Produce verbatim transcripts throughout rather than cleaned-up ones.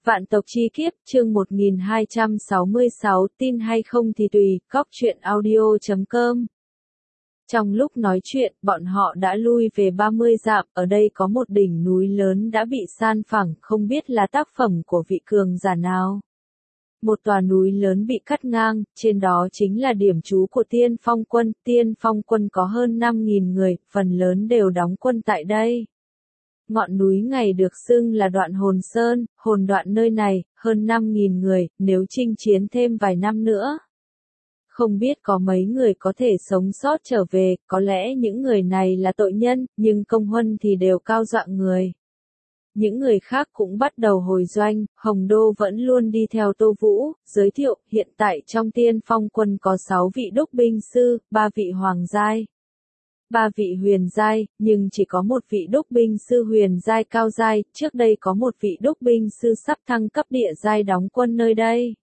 Vạn tộc chi kiếp, chương một nghìn hai trăm sáu mươi sáu, tin hay không thì tùy, góc truyện audio chấm com. Trong lúc nói chuyện, bọn họ đã lui về ba mươi dặm, ở đây có một đỉnh núi lớn đã bị san phẳng, không biết là tác phẩm của vị cường giả nào. Một tòa núi lớn bị cắt ngang, trên đó chính là điểm trú của Tiên Phong quân, Tiên Phong quân có hơn năm nghìn người, phần lớn đều đóng quân tại đây. Ngọn núi này được xưng là Đoạn Hồn Sơn, hồn đoạn nơi này, hơn năm nghìn người, nếu chinh chiến thêm vài năm nữa. Không biết có mấy người có thể sống sót trở về, có lẽ những người này là tội nhân, nhưng công huân thì đều cao dọa người. Những người khác cũng bắt đầu hồi doanh, Hồng Đô vẫn luôn đi theo Tô Vũ, giới thiệu, hiện tại trong Tiên Phong quân có sáu vị đúc binh sư, ba vị hoàng giai. Ba vị huyền giai, nhưng chỉ có một vị đúc binh sư huyền giai cao giai, trước đây có một vị đúc binh sư sắp thăng cấp địa giai đóng quân nơi đây.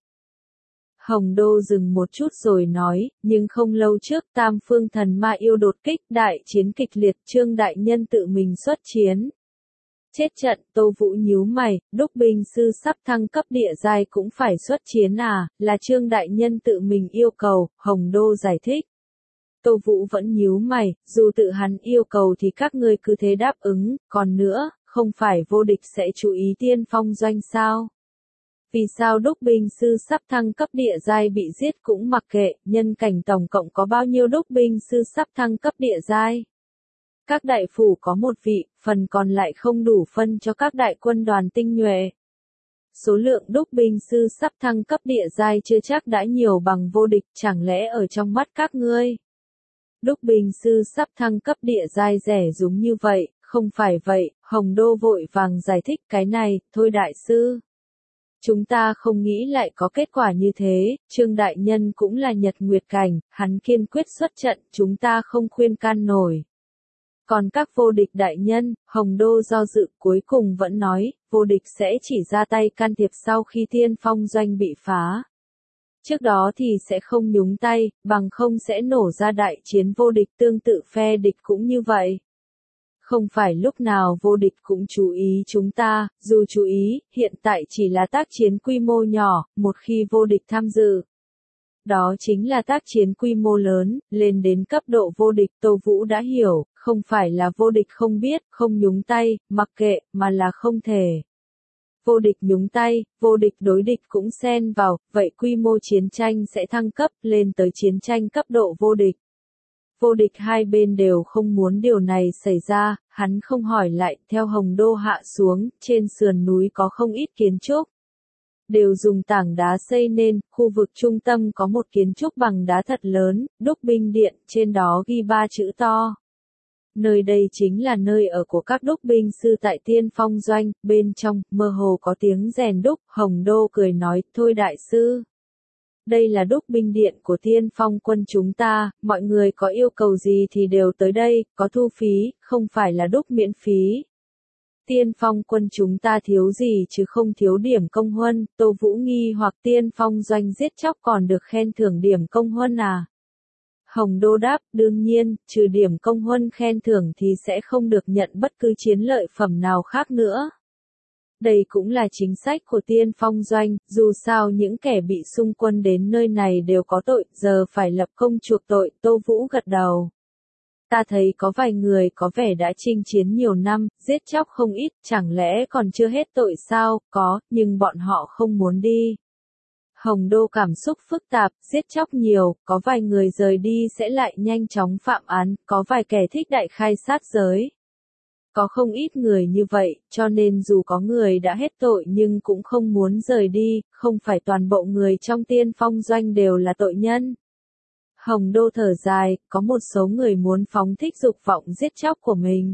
Hồng Đô dừng một chút rồi nói, nhưng không lâu trước Tam Phương Thần Ma Yêu đột kích, đại chiến kịch liệt, Trương đại nhân tự mình xuất chiến. Chết trận, Tô Vũ nhíu mày, đúc binh sư sắp thăng cấp địa giai cũng phải xuất chiến à, là Trương đại nhân tự mình yêu cầu, Hồng Đô giải thích. Tô Vũ vẫn nhíu mày, dù tự hắn yêu cầu thì các ngươi cứ thế đáp ứng, còn nữa, không phải vô địch sẽ chú ý Tiên Phong doanh sao? Vì sao đúc binh sư sắp thăng cấp địa giai bị giết cũng mặc kệ, nhân cảnh tổng cộng có bao nhiêu đúc binh sư sắp thăng cấp địa giai? Các đại phủ có một vị, phần còn lại không đủ phân cho các đại quân đoàn tinh nhuệ. Số lượng đúc binh sư sắp thăng cấp địa giai chưa chắc đã nhiều bằng vô địch, chẳng lẽ ở trong mắt các ngươi? Đúc binh sư sắp thăng cấp địa giai rẻ giống như vậy, không phải vậy, Hồng Đô vội vàng giải thích cái này, thôi đại sư. Chúng ta không nghĩ lại có kết quả như thế, Trương đại nhân cũng là nhật nguyệt cảnh, hắn kiên quyết xuất trận, chúng ta không khuyên can nổi. Còn các vô địch đại nhân, Hồng Đô do dự cuối cùng vẫn nói, vô địch sẽ chỉ ra tay can thiệp sau khi Tiên Phong doanh bị phá. Trước đó thì sẽ không nhúng tay, bằng không sẽ nổ ra đại chiến vô địch tương tự phe địch cũng như vậy. Không phải lúc nào vô địch cũng chú ý chúng ta, dù chú ý, hiện tại chỉ là tác chiến quy mô nhỏ, một khi vô địch tham dự. Đó chính là tác chiến quy mô lớn, lên đến cấp độ vô địch. Tô Vũ đã hiểu, không phải là vô địch không biết, không nhúng tay, mặc kệ, mà là không thể. Vô địch nhúng tay, vô địch đối địch cũng xen vào, vậy quy mô chiến tranh sẽ thăng cấp lên tới chiến tranh cấp độ vô địch. Vô địch hai bên đều không muốn điều này xảy ra, hắn không hỏi lại, theo Hồng Đô hạ xuống, trên sườn núi có không ít kiến trúc. Đều dùng tảng đá xây nên, khu vực trung tâm có một kiến trúc bằng đá thật lớn, đúc binh điện, trên đó ghi ba chữ to. Nơi đây chính là nơi ở của các đúc binh sư tại Tiên Phong doanh, bên trong, mơ hồ có tiếng rèn đúc, Hồng Đô cười nói, thôi đại sư. Đây là đúc binh điện của Tiên Phong quân chúng ta, mọi người có yêu cầu gì thì đều tới đây, có thu phí, không phải là đúc miễn phí. Tiên Phong quân chúng ta thiếu gì chứ không thiếu điểm công huân, Tô Vũ nghi hoặc Tiên Phong doanh giết chóc còn được khen thưởng điểm công huân à? Hồng Đô đáp, đương nhiên, trừ điểm công huân khen thưởng thì sẽ không được nhận bất cứ chiến lợi phẩm nào khác nữa. Đây cũng là chính sách của Tiên Phong doanh, dù sao những kẻ bị xung quân đến nơi này đều có tội, giờ phải lập công chuộc tội, Tô Vũ gật đầu. Ta thấy có vài người có vẻ đã chinh chiến nhiều năm, giết chóc không ít, chẳng lẽ còn chưa hết tội sao, có, nhưng bọn họ không muốn đi. Hồng Đô cảm xúc phức tạp, giết chóc nhiều, có vài người rời đi sẽ lại nhanh chóng phạm án, có vài kẻ thích đại khai sát giới. Có không ít người như vậy, cho nên dù có người đã hết tội nhưng cũng không muốn rời đi, không phải toàn bộ người trong Tiên Phong doanh đều là tội nhân. Hồng Đô thở dài, có một số người muốn phóng thích dục vọng giết chóc của mình.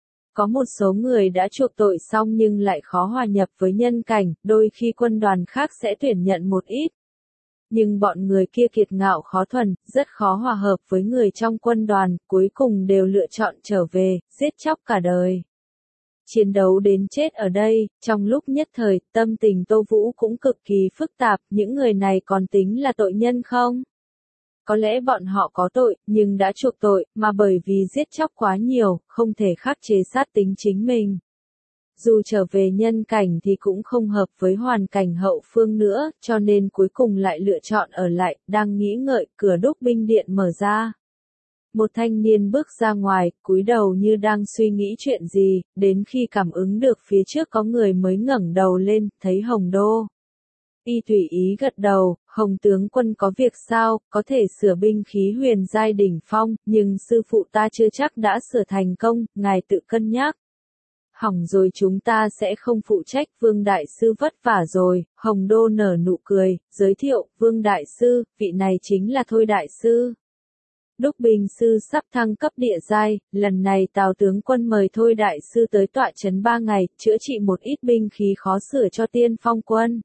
Có một số người đã chuộc tội xong nhưng lại khó hòa nhập với nhân cảnh, đôi khi quân đoàn khác sẽ tuyển nhận một ít. Nhưng bọn người kia kiệt ngạo khó thuần, rất khó hòa hợp với người trong quân đoàn, cuối cùng đều lựa chọn trở về, giết chóc cả đời. Chiến đấu đến chết ở đây, trong lúc nhất thời, tâm tình Tô Vũ cũng cực kỳ phức tạp, những người này còn tính là tội nhân không? Có lẽ bọn họ có tội, nhưng đã chuộc tội, mà bởi vì giết chóc quá nhiều, không thể khắc chế sát tính chính mình. dù trở về nhân cảnh thì cũng không hợp với hoàn cảnh hậu phương nữa, cho nên cuối cùng lại lựa chọn ở lại, đang nghĩ ngợi, cửa đúc binh điện mở ra. Một thanh niên bước ra ngoài, cúi đầu như đang suy nghĩ chuyện gì, đến khi cảm ứng được phía trước có người mới ngẩng đầu lên, thấy Hồng Đô. Y tùy ý gật đầu, Hồng tướng quân có việc sao, có thể sửa binh khí huyền giai đỉnh phong, nhưng sư phụ ta chưa chắc đã sửa thành công, ngài tự cân nhắc. Hỏng rồi, chúng ta sẽ không phụ trách, Vương Đại Sư vất vả rồi. Hồng Đô nở nụ cười, giới thiệu, Vương Đại Sư, vị này chính là Thôi Đại Sư. Đúc binh sư sắp thăng cấp địa giai, lần này Tào tướng quân mời Thôi Đại Sư tới tọa trấn ba ngày, chữa trị một ít binh khí khó sửa cho Tiên Phong quân.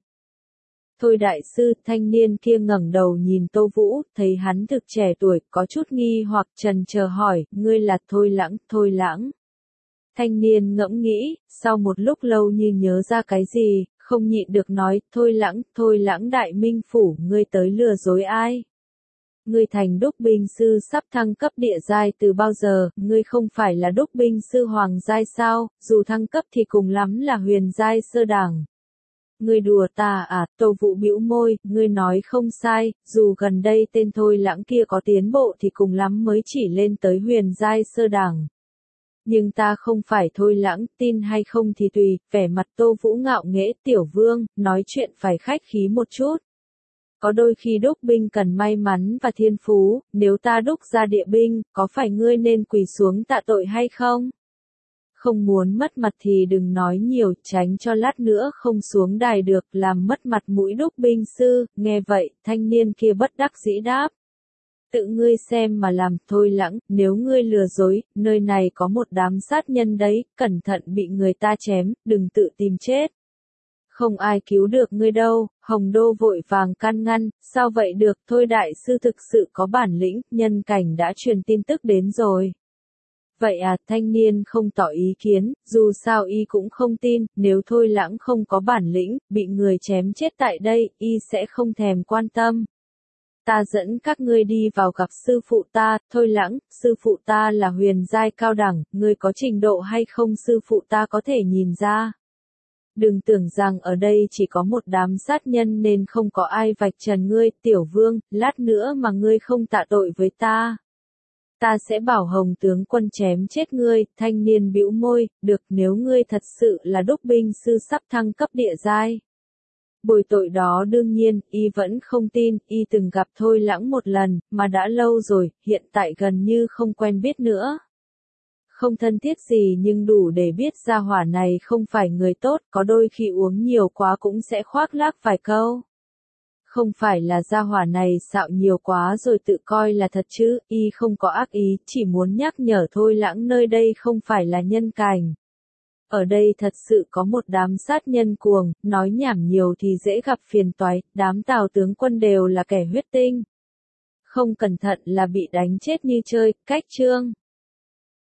Thôi Đại Sư, thanh niên kia ngẩng đầu nhìn Tô Vũ, thấy hắn thực trẻ tuổi, có chút nghi hoặc trần chờ hỏi, ngươi là Thôi Lãng, Thôi Lãng. Thanh niên ngẫm nghĩ, sau một lúc lâu như nhớ ra cái gì, không nhịn được nói, Thôi Lãng, Thôi Lãng Đại Minh Phủ, ngươi tới lừa dối ai? Ngươi thành đúc binh sư sắp thăng cấp địa giai từ bao giờ, ngươi không phải là đúc binh sư hoàng giai sao, dù thăng cấp thì cùng lắm là huyền giai sơ đẳng. Ngươi đùa ta à, Tô Vũ bĩu môi, ngươi nói không sai, dù gần đây tên Thôi Lãng kia có tiến bộ thì cùng lắm mới chỉ lên tới huyền giai sơ đẳng. Nhưng ta không phải Thôi Lãng, tin hay không thì tùy, vẻ mặt Tô Vũ ngạo nghễ, tiểu vương, nói chuyện phải khách khí một chút. Có đôi khi đúc binh cần may mắn và thiên phú, nếu ta đúc ra địa binh, có phải ngươi nên quỳ xuống tạ tội hay không? Không muốn mất mặt thì đừng nói nhiều, tránh cho lát nữa không xuống đài được, làm mất mặt mũi đúc binh sư. Nghe vậy, thanh niên kia bất đắc dĩ đáp. Tự ngươi xem mà làm, Thôi Lãng, nếu ngươi lừa dối, nơi này có một đám sát nhân đấy, cẩn thận bị người ta chém, đừng tự tìm chết. Không ai cứu được ngươi đâu. Hồng Đô vội vàng can ngăn, sao vậy được, Thôi Đại Sư thực sự có bản lĩnh, nhân cảnh đã truyền tin tức đến rồi. Vậy à, thanh niên không tỏ ý kiến, dù sao y cũng không tin, nếu Thôi Lãng không có bản lĩnh, bị người chém chết tại đây, y sẽ không thèm quan tâm. Ta dẫn các ngươi đi vào gặp sư phụ ta, Thôi Lãng, sư phụ ta là huyền giai cao đẳng, ngươi có trình độ hay không sư phụ ta có thể nhìn ra. Đừng tưởng rằng ở đây chỉ có một đám sát nhân nên không có ai vạch trần ngươi, tiểu vương, lát nữa mà ngươi không tạ tội với ta. Ta sẽ bảo Hồng tướng quân chém chết ngươi. Thanh niên bĩu môi, được, nếu ngươi thật sự là đúc binh sư sắp thăng cấp địa giai. Bồi tội đó đương nhiên, y vẫn không tin, y từng gặp Thôi Lãng một lần, mà đã lâu rồi, hiện tại gần như không quen biết nữa. Không thân thiết gì nhưng đủ để biết gia hỏa này không phải người tốt, có đôi khi uống nhiều quá cũng sẽ khoác lác vài câu. Không phải là gia hỏa này xạo nhiều quá rồi tự coi là thật chứ, y không có ác ý, chỉ muốn nhắc nhở Thôi Lãng nơi đây không phải là nhân cảnh. Ở đây thật sự có một đám sát nhân cuồng, nói nhảm nhiều thì dễ gặp phiền toái, đám Tào tướng quân đều là kẻ huyết tinh. Không cẩn thận là bị đánh chết như chơi, cách chương.